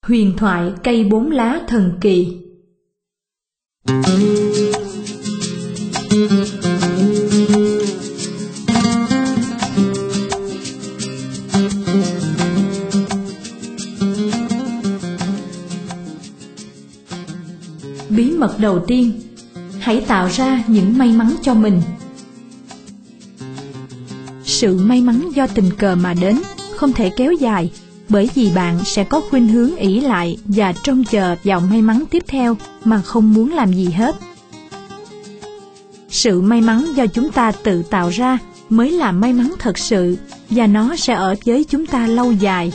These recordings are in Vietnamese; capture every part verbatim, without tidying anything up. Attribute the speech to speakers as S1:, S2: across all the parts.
S1: Huyền thoại cây bốn lá thần kỳ. Bí mật đầu tiên, hãy tạo ra những may mắn cho mình. Sự may mắn do tình cờ mà đến, không thể kéo dài, bởi vì bạn sẽ có khuynh hướng ỷ lại và trông chờ vào may mắn tiếp theo mà không muốn làm gì hết. Sự may mắn do chúng ta tự tạo ra mới là may mắn thật sự, và nó sẽ ở với chúng ta lâu dài.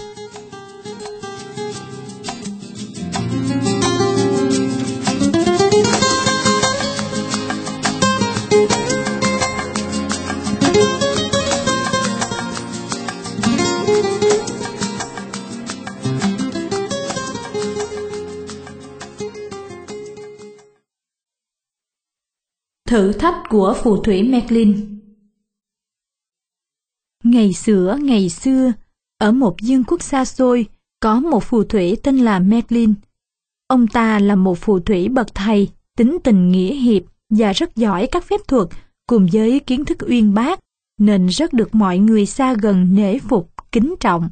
S1: Thử thách của phù thủy Merlin. Ngày xưa, ngày xưa, ở một vương quốc xa xôi, có một phù thủy tên là Merlin. Ông ta là một phù thủy bậc thầy, tính tình nghĩa hiệp và rất giỏi các phép thuật, cùng với kiến thức uyên bác, nên rất được mọi người xa gần nể phục, kính trọng.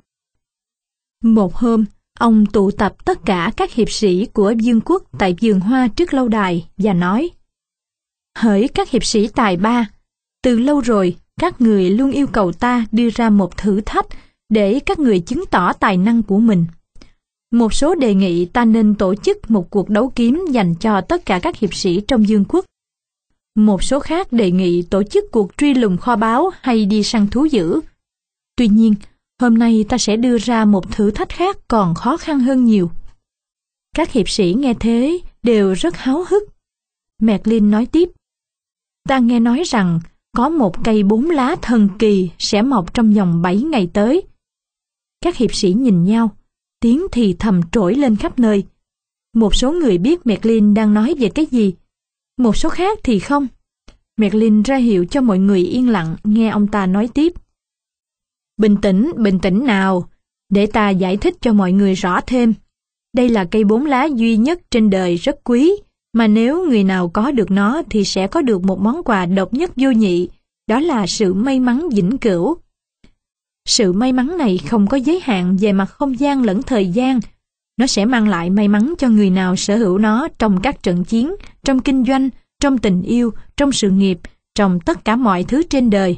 S1: Một hôm, ông tụ tập tất cả các hiệp sĩ của vương quốc tại vườn hoa trước lâu đài và nói: Hỡi các hiệp sĩ tài ba, từ lâu rồi các người luôn yêu cầu ta đưa ra một thử thách để các người chứng tỏ tài năng của mình. Một số đề nghị ta nên tổ chức một cuộc đấu kiếm dành cho tất cả các hiệp sĩ trong vương quốc. Một số khác đề nghị tổ chức cuộc truy lùng kho báu hay đi săn thú dữ. Tuy nhiên, hôm nay ta sẽ đưa ra một thử thách khác còn khó khăn hơn nhiều. Các hiệp sĩ nghe thế đều rất háo hức. Merlin nói tiếp: Ta nghe nói rằng có một cây bốn lá thần kỳ sẽ mọc trong vòng bảy ngày tới. Các hiệp sĩ nhìn nhau, tiếng thì thầm trỗi lên khắp nơi. Một số người biết Merlin đang nói về cái gì, một số khác thì không. Merlin ra hiệu cho mọi người yên lặng nghe ông ta nói tiếp. Bình tĩnh, bình tĩnh nào, để ta giải thích cho mọi người rõ thêm. Đây là cây bốn lá duy nhất trên đời rất quý, mà nếu người nào có được nó thì sẽ có được một món quà độc nhất vô nhị, đó là sự may mắn vĩnh cửu. Sự may mắn này không có giới hạn về mặt không gian lẫn thời gian. Nó sẽ mang lại may mắn cho người nào sở hữu nó trong các trận chiến, trong kinh doanh, trong tình yêu, trong sự nghiệp, trong tất cả mọi thứ trên đời.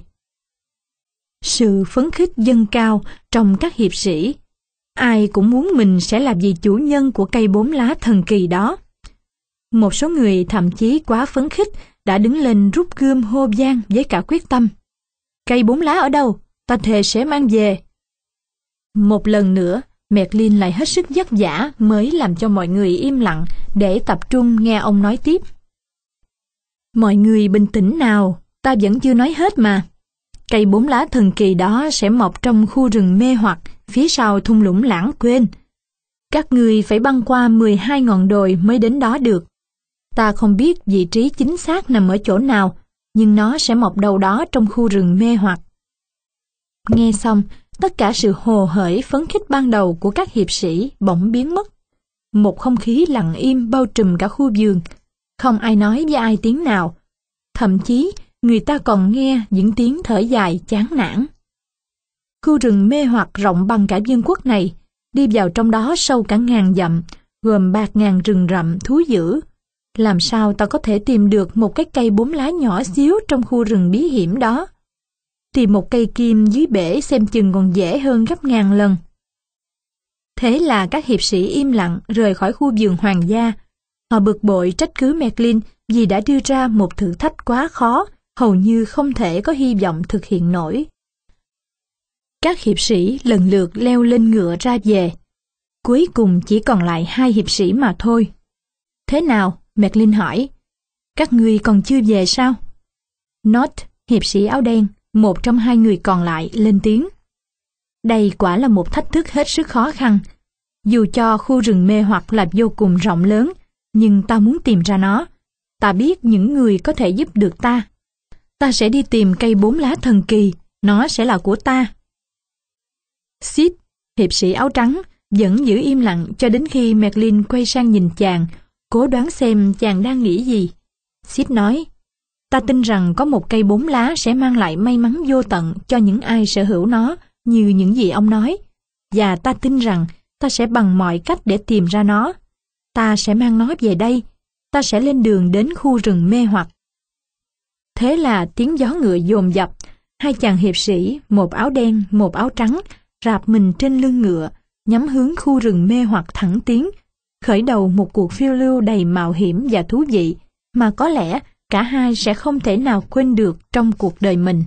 S1: Sự phấn khích dâng cao trong các hiệp sĩ. Ai cũng muốn mình sẽ là vị chủ nhân của cây bốn lá thần kỳ đó. Một số người thậm chí quá phấn khích đã đứng lên rút gươm hô vang với cả quyết tâm. Cây bốn lá ở đâu? Ta thề sẽ mang về. Một lần nữa, Merlin lại hết sức vất vả mới làm cho mọi người im lặng để tập trung nghe ông nói tiếp. Mọi người bình tĩnh nào, ta vẫn chưa nói hết mà. Cây bốn lá thần kỳ đó sẽ mọc trong khu rừng mê hoặc phía sau thung lũng lãng quên. Các người phải băng qua mười hai ngọn đồi mới đến đó được. Ta không biết vị trí chính xác nằm ở chỗ nào, nhưng nó sẽ mọc đâu đó trong khu rừng mê hoặc. Nghe xong, tất cả sự hồ hởi phấn khích ban đầu của các hiệp sĩ bỗng biến mất. Một không khí lặng im bao trùm cả khu vườn, không ai nói với ai tiếng nào. Thậm chí, người ta còn nghe những tiếng thở dài chán nản. Khu rừng mê hoặc rộng bằng cả vương quốc này, đi vào trong đó sâu cả ngàn dặm, gồm bạt ngàn rừng rậm thú dữ. Làm sao ta có thể tìm được một cái cây bốn lá nhỏ xíu trong khu rừng bí hiểm đó? Tìm một cây kim dưới bể xem chừng còn dễ hơn gấp ngàn lần. Thế là các hiệp sĩ im lặng rời khỏi khu vườn hoàng gia. Họ bực bội trách cứ Merlin vì đã đưa ra một thử thách quá khó, hầu như không thể có hy vọng thực hiện nổi. Các hiệp sĩ lần lượt leo lên ngựa ra về. Cuối cùng chỉ còn lại hai hiệp sĩ mà thôi. Thế nào? Merlin hỏi. Các ngươi còn chưa về sao? Not, hiệp sĩ áo đen, một trong hai người còn lại, lên tiếng. Đây quả là một thách thức hết sức khó khăn. Dù cho khu rừng mê hoặc là vô cùng rộng lớn, nhưng ta muốn tìm ra nó. Ta biết những người có thể giúp được ta. Ta sẽ đi tìm cây bốn lá thần kỳ, nó sẽ là của ta. Sid, hiệp sĩ áo trắng, vẫn giữ im lặng cho đến khi Merlin quay sang nhìn chàng, cố đoán xem chàng đang nghĩ gì. Sid nói, ta tin rằng có một cây bốn lá sẽ mang lại may mắn vô tận cho những ai sở hữu nó, như những gì ông nói. Và ta tin rằng ta sẽ bằng mọi cách để tìm ra nó. Ta sẽ mang nó về đây. Ta sẽ lên đường đến khu rừng mê hoặc. Thế là tiếng gió ngựa dồn dập. Hai chàng hiệp sĩ, một áo đen, một áo trắng, rạp mình trên lưng ngựa, nhắm hướng khu rừng mê hoặc thẳng tiến, khởi đầu một cuộc phiêu lưu đầy mạo hiểm và thú vị, mà có lẽ cả hai sẽ không thể nào quên được trong cuộc đời mình.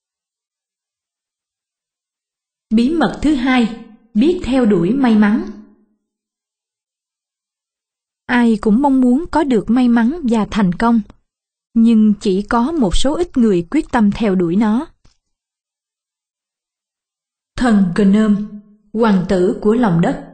S1: Bí mật thứ hai, biết theo đuổi may mắn. Ai cũng mong muốn có được may mắn và thành công, nhưng chỉ có một số ít người quyết tâm theo đuổi nó. Thần Gnome, hoàng tử của lòng đất.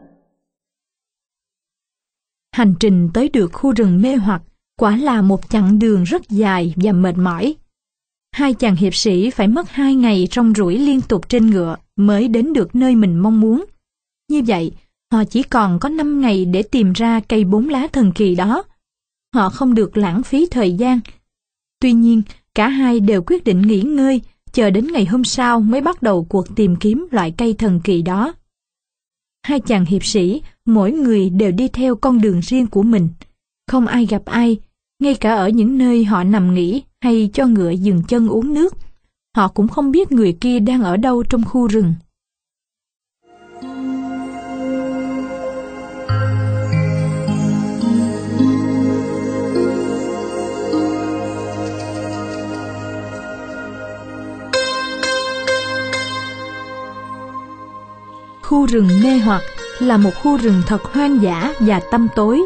S1: Hành trình tới được khu rừng mê hoặc quả là một chặng đường rất dài và mệt mỏi. Hai chàng hiệp sĩ phải mất hai ngày rong ruổi liên tục trên ngựa mới đến được nơi mình mong muốn. Như vậy, họ chỉ còn có năm ngày để tìm ra cây bốn lá thần kỳ đó. Họ không được lãng phí thời gian. Tuy nhiên, cả hai đều quyết định nghỉ ngơi, chờ đến ngày hôm sau mới bắt đầu cuộc tìm kiếm loại cây thần kỳ đó. Hai chàng hiệp sĩ, mỗi người đều đi theo con đường riêng của mình. Không ai gặp ai, ngay cả ở những nơi họ nằm nghỉ hay cho ngựa dừng chân uống nước. Họ cũng không biết người kia đang ở đâu trong khu rừng. Khu rừng mê hoặc là một khu rừng thật hoang dã và tăm tối.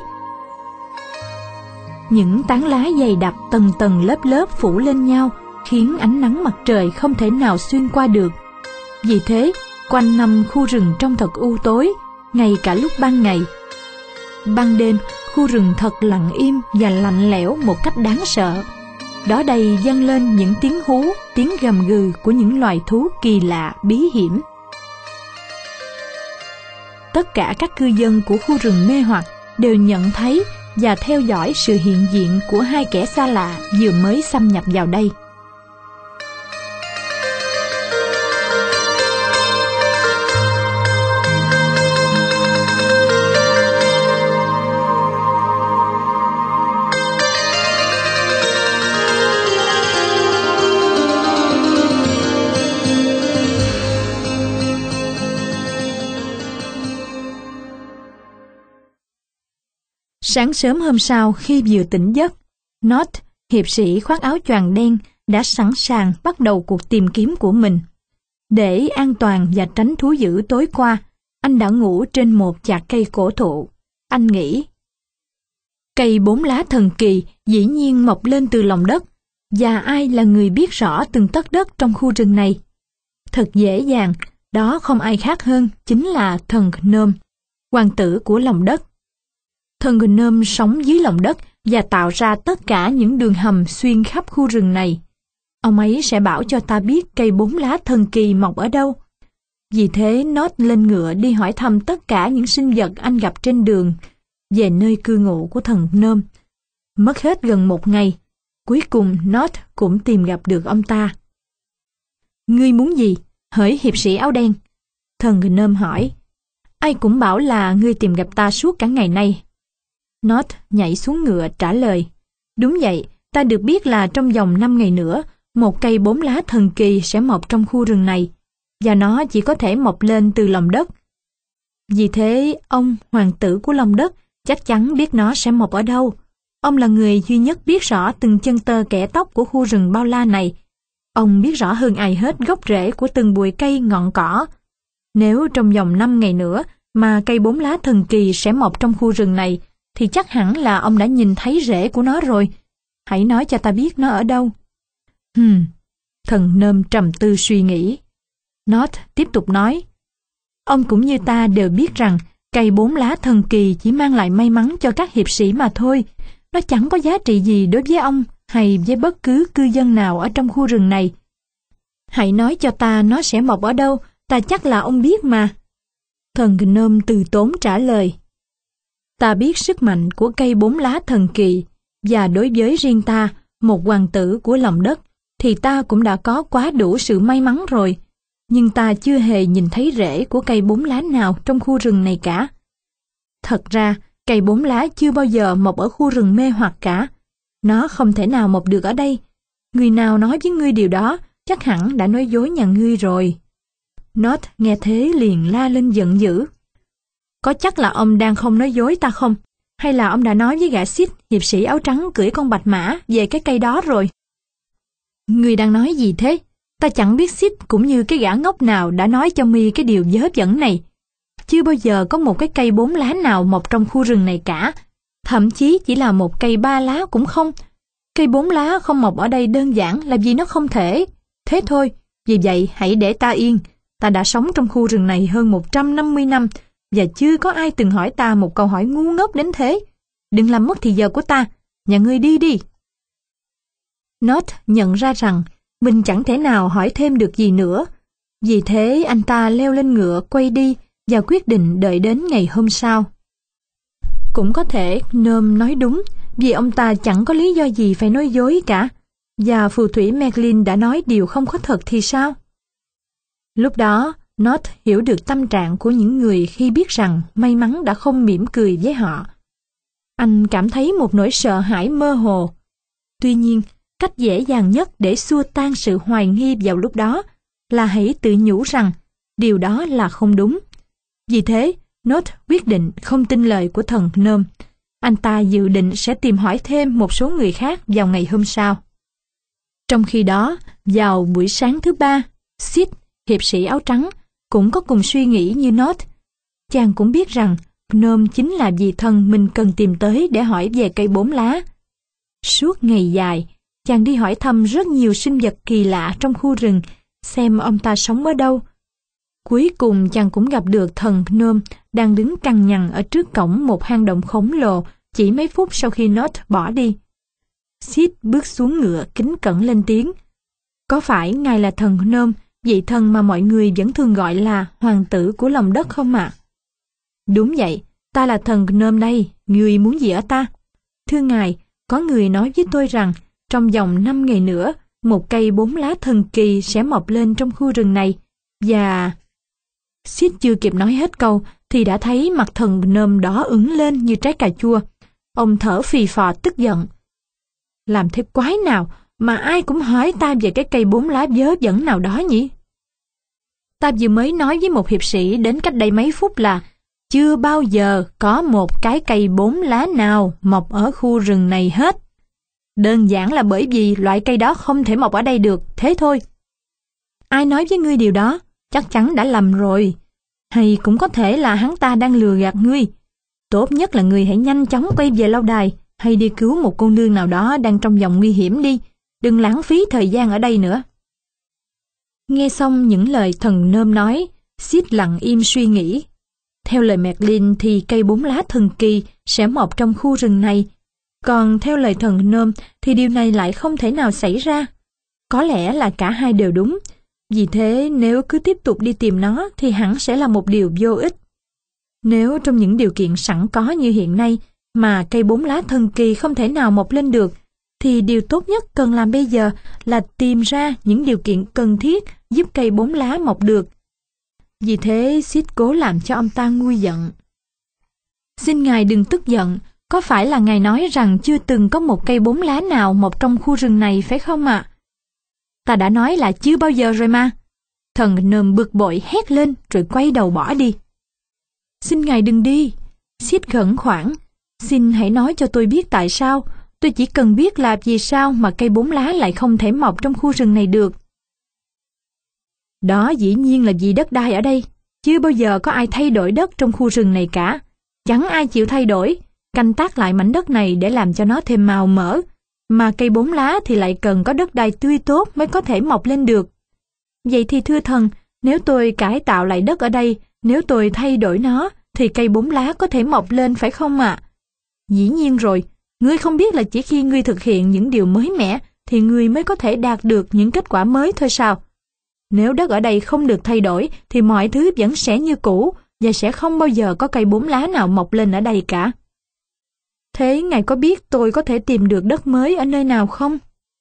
S1: Những tán lá dày đặc tầng tầng lớp lớp phủ lên nhau khiến ánh nắng mặt trời không thể nào xuyên qua được. Vì thế, quanh năm khu rừng trông thật u tối, ngay cả lúc ban ngày. Ban đêm, khu rừng thật lặng im và lạnh lẽo một cách đáng sợ. Đó đây vang lên những tiếng hú, tiếng gầm gừ của những loài thú kỳ lạ, bí hiểm. Tất cả các cư dân của khu rừng mê hoặc đều nhận thấy và theo dõi sự hiện diện của hai kẻ xa lạ vừa mới xâm nhập vào đây. Sáng sớm hôm sau khi vừa tỉnh giấc, Nod, hiệp sĩ khoác áo choàng đen, đã sẵn sàng bắt đầu cuộc tìm kiếm của mình. Để an toàn và tránh thú dữ tối qua, anh đã ngủ trên một chạc cây cổ thụ. Anh nghĩ, cây bốn lá thần kỳ dĩ nhiên mọc lên từ lòng đất, và ai là người biết rõ từng tấc đất trong khu rừng này? Thật dễ dàng, đó không ai khác hơn chính là thần Gnome, hoàng tử của lòng đất. Thần Gnome sống dưới lòng đất và tạo ra tất cả những đường hầm xuyên khắp khu rừng này. Ông ấy sẽ bảo cho ta biết cây bốn lá thần kỳ mọc ở đâu. Vì thế Nod lên ngựa đi hỏi thăm tất cả những sinh vật anh gặp trên đường về nơi cư ngụ của thần Gnome. Mất hết gần một ngày, cuối cùng Nod cũng tìm gặp được ông ta. Ngươi muốn gì? Hỡi hiệp sĩ áo đen. Thần Gnome hỏi. Ai cũng bảo là ngươi tìm gặp ta suốt cả ngày nay. Nod nhảy xuống ngựa trả lời. Đúng vậy, ta được biết là trong vòng năm ngày nữa, một cây bốn lá thần kỳ sẽ mọc trong khu rừng này, và nó chỉ có thể mọc lên từ lòng đất. Vì thế, ông, hoàng tử của lòng đất, chắc chắn biết nó sẽ mọc ở đâu. Ông là người duy nhất biết rõ từng chân tơ kẽ tóc của khu rừng bao la này. Ông biết rõ hơn ai hết gốc rễ của từng bụi cây ngọn cỏ. Nếu trong vòng năm ngày nữa mà cây bốn lá thần kỳ sẽ mọc trong khu rừng này, thì chắc hẳn là ông đã nhìn thấy rễ của nó rồi. Hãy nói cho ta biết nó ở đâu. Hừm, thần Gnome trầm tư suy nghĩ. Nod tiếp tục nói. Ông cũng như ta đều biết rằng cây bốn lá thần kỳ chỉ mang lại may mắn cho các hiệp sĩ mà thôi. Nó chẳng có giá trị gì đối với ông hay với bất cứ cư dân nào ở trong khu rừng này. Hãy nói cho ta nó sẽ mọc ở đâu, ta chắc là ông biết mà. Thần Gnome từ tốn trả lời. Ta biết sức mạnh của cây bốn lá thần kỳ, và đối với riêng ta, một hoàng tử của lòng đất, thì ta cũng đã có quá đủ sự may mắn rồi. Nhưng ta chưa hề nhìn thấy rễ của cây bốn lá nào trong khu rừng này cả. Thật ra, cây bốn lá chưa bao giờ mọc ở khu rừng mê hoặc cả. Nó không thể nào mọc được ở đây. Người nào nói với ngươi điều đó, chắc hẳn đã nói dối nhà ngươi rồi. Nốt nghe thế liền la lên giận dữ. Có chắc là ông đang không nói dối ta không? Hay là ông đã nói với gã Sid, hiệp sĩ áo trắng cưỡi con bạch mã về cái cây đó rồi? Ngươi đang nói gì thế? Ta chẳng biết Sid cũng như cái gã ngốc nào đã nói cho mi cái điều dớ dẫn này. Chưa bao giờ có một cái cây bốn lá nào mọc trong khu rừng này cả. Thậm chí chỉ là một cây ba lá cũng không. Cây bốn lá không mọc ở đây đơn giản là vì nó không thể. Thế thôi, vì vậy hãy để ta yên. Ta đã sống trong khu rừng này hơn một trăm năm mươi năm và chưa có ai từng hỏi ta một câu hỏi ngu ngốc đến thế. Đừng làm mất thì giờ của ta. Nhà ngươi đi đi. Nốt nhận ra rằng mình chẳng thể nào hỏi thêm được gì nữa. Vì thế anh ta leo lên ngựa quay đi và quyết định đợi đến ngày hôm sau. Cũng có thể Gnome nói đúng, vì ông ta chẳng có lý do gì phải nói dối cả. Và phù thủy Merlin đã nói điều không có thật thì sao? Lúc đó, Nốt hiểu được tâm trạng của những người khi biết rằng may mắn đã không mỉm cười với họ. Anh cảm thấy một nỗi sợ hãi mơ hồ. Tuy nhiên, cách dễ dàng nhất để xua tan sự hoài nghi vào lúc đó là hãy tự nhủ rằng điều đó là không đúng. Vì thế, Nốt quyết định không tin lời của thần Gnome. Anh ta dự định sẽ tìm hỏi thêm một số người khác vào ngày hôm sau. Trong khi đó, vào buổi sáng thứ ba, Sid, hiệp sĩ áo trắng, cũng có cùng suy nghĩ như Nốt. Chàng cũng biết rằng Gnome chính là vị thần mình cần tìm tới để hỏi về cây bốn lá. Suốt ngày dài, chàng đi hỏi thăm rất nhiều sinh vật kỳ lạ trong khu rừng, xem ông ta sống ở đâu. Cuối cùng chàng cũng gặp được thần Gnome đang đứng cằn nhằn ở trước cổng một hang động khổng lồ chỉ mấy phút sau khi Nốt bỏ đi. Sid bước xuống ngựa kính cẩn lên tiếng. Có phải ngài là thần Gnome, vị thần mà mọi người vẫn thường gọi là hoàng tử của lòng đất không ạ? À? Đúng vậy, ta là thần Gnome đây, người muốn gì ở ta? Thưa ngài, có người nói với tôi rằng trong vòng năm ngày nữa, một cây bốn lá thần kỳ sẽ mọc lên trong khu rừng này, và... Sid chưa kịp nói hết câu thì đã thấy mặt thần Gnome đỏ ửng lên như trái cà chua. Ông thở phì phò tức giận. Làm thế quái nào mà ai cũng hỏi ta về cái cây bốn lá vớ vẩn nào đó nhỉ? Ta vừa mới nói với một hiệp sĩ đến cách đây mấy phút là chưa bao giờ có một cái cây bốn lá nào mọc ở khu rừng này hết. Đơn giản là bởi vì loại cây đó không thể mọc ở đây được, thế thôi. Ai nói với ngươi điều đó? Chắc chắn đã lầm rồi. Hay cũng có thể là hắn ta đang lừa gạt ngươi. Tốt nhất là ngươi hãy nhanh chóng quay về lâu đài hay đi cứu một cô nương nào đó đang trong vòng nguy hiểm đi. Đừng lãng phí thời gian ở đây nữa. Nghe xong những lời thần Gnome nói, Sid lặng im suy nghĩ. Theo lời Merlin thì cây bốn lá thần kỳ sẽ mọc trong khu rừng này. Còn theo lời thần Gnome thì điều này lại không thể nào xảy ra. Có lẽ là cả hai đều đúng. Vì thế nếu cứ tiếp tục đi tìm nó thì hẳn sẽ là một điều vô ích. Nếu trong những điều kiện sẵn có như hiện nay mà cây bốn lá thần kỳ không thể nào mọc lên được, thì điều tốt nhất cần làm bây giờ là tìm ra những điều kiện cần thiết giúp cây bốn lá mọc được. Vì thế Sid cố làm cho ông ta nguôi giận. Xin ngài đừng tức giận, có phải là ngài nói rằng chưa từng có một cây bốn lá nào mọc trong khu rừng này phải không ạ? À? Ta đã nói là chưa bao giờ rồi mà. Thần Gnome bực bội hét lên rồi quay đầu bỏ đi. Xin ngài đừng đi. Sid khẩn khoản. Xin hãy nói cho tôi biết tại sao. Tôi chỉ cần biết là vì sao mà cây bốn lá lại không thể mọc trong khu rừng này được. Đó dĩ nhiên là vì đất đai ở đây. Chưa bao giờ có ai thay đổi đất trong khu rừng này cả. Chẳng ai chịu thay đổi, canh tác lại mảnh đất này để làm cho nó thêm màu mỡ. Mà cây bốn lá thì lại cần có đất đai tươi tốt mới có thể mọc lên được. Vậy thì thưa thần, nếu tôi cải tạo lại đất ở đây, nếu tôi thay đổi nó, thì cây bốn lá có thể mọc lên phải không ạ? À? Dĩ nhiên rồi, ngươi không biết là chỉ khi ngươi thực hiện những điều mới mẻ, thì ngươi mới có thể đạt được những kết quả mới thôi sao? Nếu đất ở đây không được thay đổi, thì mọi thứ vẫn sẽ như cũ, và sẽ không bao giờ có cây bốn lá nào mọc lên ở đây cả. Thế ngài có biết tôi có thể tìm được đất mới ở nơi nào không?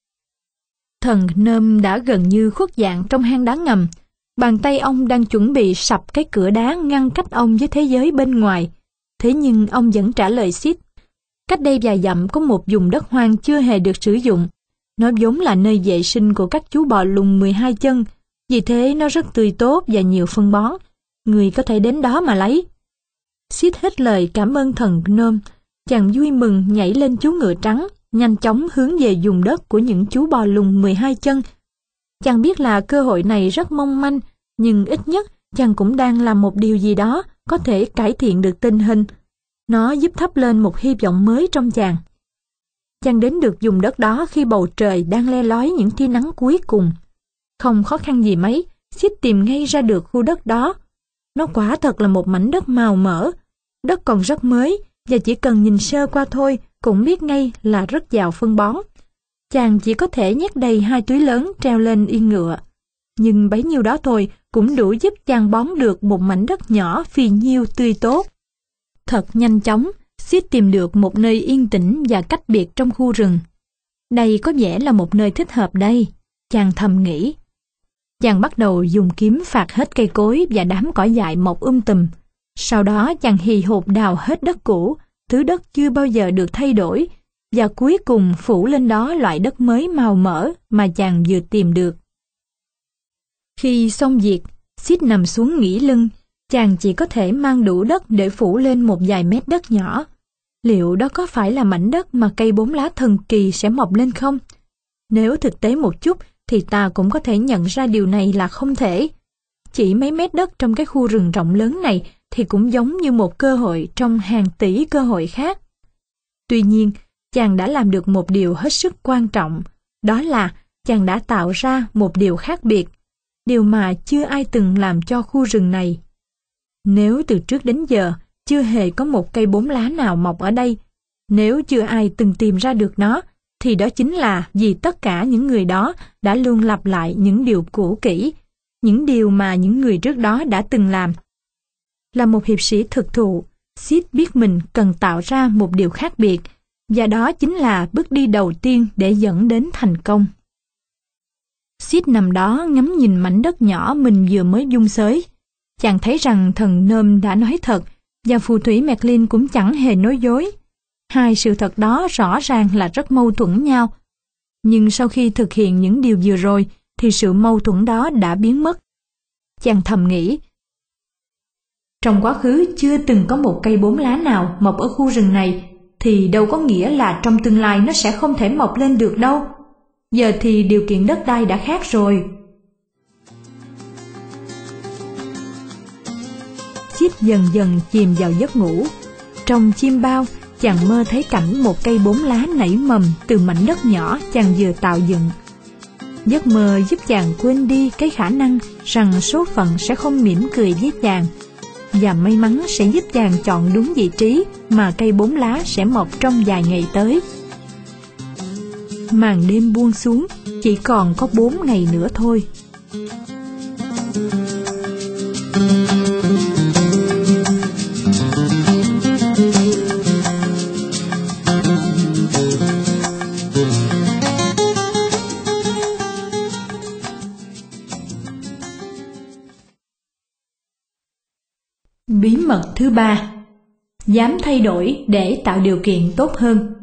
S1: Thần Nôm đã gần như khuất dạng trong hang đá ngầm. Bàn tay ông đang chuẩn bị sập cái cửa đá ngăn cách ông với thế giới bên ngoài. Thế nhưng ông vẫn trả lời Sid. Cách đây vài dặm có một vùng đất hoang chưa hề được sử dụng. Nó vốn là nơi vệ sinh của các chú bò lùn mười hai chân. Vì thế nó rất tươi tốt và nhiều phân bón. Người có thể đến đó mà lấy. Sid hết lời cảm ơn thần Nôm. Chàng vui mừng nhảy lên chú ngựa trắng, nhanh chóng hướng về vùng đất của những chú bò lùn mười hai chân. Chàng biết là cơ hội này rất mong manh, nhưng ít nhất chàng cũng đang làm một điều gì đó có thể cải thiện được tình hình. Nó giúp thắp lên một hy vọng mới trong chàng. Chàng đến được vùng đất đó khi bầu trời đang le lói những tia nắng cuối cùng. Không khó khăn gì mấy, Sid tìm ngay ra được khu đất đó. Nó quả thật là một mảnh đất màu mỡ. Đất còn rất mới, và chỉ cần nhìn sơ qua thôi cũng biết ngay là rất giàu phân bón. Chàng chỉ có thể nhét đầy hai túi lớn treo lên yên ngựa. Nhưng bấy nhiêu đó thôi cũng đủ giúp chàng bón được một mảnh đất nhỏ phì nhiêu tươi tốt. Thật nhanh chóng, Sid tìm được một nơi yên tĩnh và cách biệt trong khu rừng. Đây có vẻ là một nơi thích hợp đây, chàng thầm nghĩ. Chàng bắt đầu dùng kiếm phạt hết cây cối và đám cỏ dại mọc um tùm. Sau đó chàng hì hục đào hết đất cũ, thứ đất chưa bao giờ được thay đổi, và cuối cùng phủ lên đó loại đất mới màu mỡ mà chàng vừa tìm được. Khi xong việc, Sid nằm xuống nghỉ lưng, chàng chỉ có thể mang đủ đất để phủ lên một vài mét đất nhỏ. Liệu đó có phải là mảnh đất mà cây bốn lá thần kỳ sẽ mọc lên không? Nếu thực tế một chút thì ta cũng có thể nhận ra điều này là không thể. Chỉ mấy mét đất trong cái khu rừng rộng lớn này thì cũng giống như một cơ hội trong hàng tỷ cơ hội khác. Tuy nhiên, chàng đã làm được một điều hết sức quan trọng, đó là chàng đã tạo ra một điều khác biệt, điều mà chưa ai từng làm cho khu rừng này. Nếu từ trước đến giờ chưa hề có một cây bốn lá nào mọc ở đây, nếu chưa ai từng tìm ra được nó, thì đó chính là vì tất cả những người đó đã luôn lặp lại những điều cũ kỹ, những điều mà những người trước đó đã từng làm. Là một hiệp sĩ thực thụ, Sid biết mình cần tạo ra một điều khác biệt, và đó chính là bước đi đầu tiên để dẫn đến thành công. Sid nằm đó ngắm nhìn mảnh đất nhỏ mình vừa mới vung xới. Chàng thấy rằng thần Nôm đã nói thật, và phù thủy Merlin cũng chẳng hề nói dối. Hai sự thật đó rõ ràng là rất mâu thuẫn nhau. Nhưng sau khi thực hiện những điều vừa rồi, thì sự mâu thuẫn đó đã biến mất. Chàng thầm nghĩ, trong quá khứ chưa từng có một cây bốn lá nào mọc ở khu rừng này, thì đâu có nghĩa là trong tương lai nó sẽ không thể mọc lên được đâu. Giờ thì điều kiện đất đai đã khác rồi. Sid dần dần chìm vào giấc ngủ. Trong chiêm bao, chàng mơ thấy cảnh một cây bốn lá nảy mầm từ mảnh đất nhỏ chàng vừa tạo dựng. Giấc mơ giúp chàng quên đi cái khả năng rằng số phận sẽ không mỉm cười với chàng, và may mắn sẽ giúp chàng chọn đúng vị trí mà cây bốn lá sẽ mọc trong vài ngày tới. Màn đêm buông xuống, chỉ còn có bốn ngày nữa thôi. Bí mật thứ ba: dám thay đổi để tạo điều kiện tốt hơn.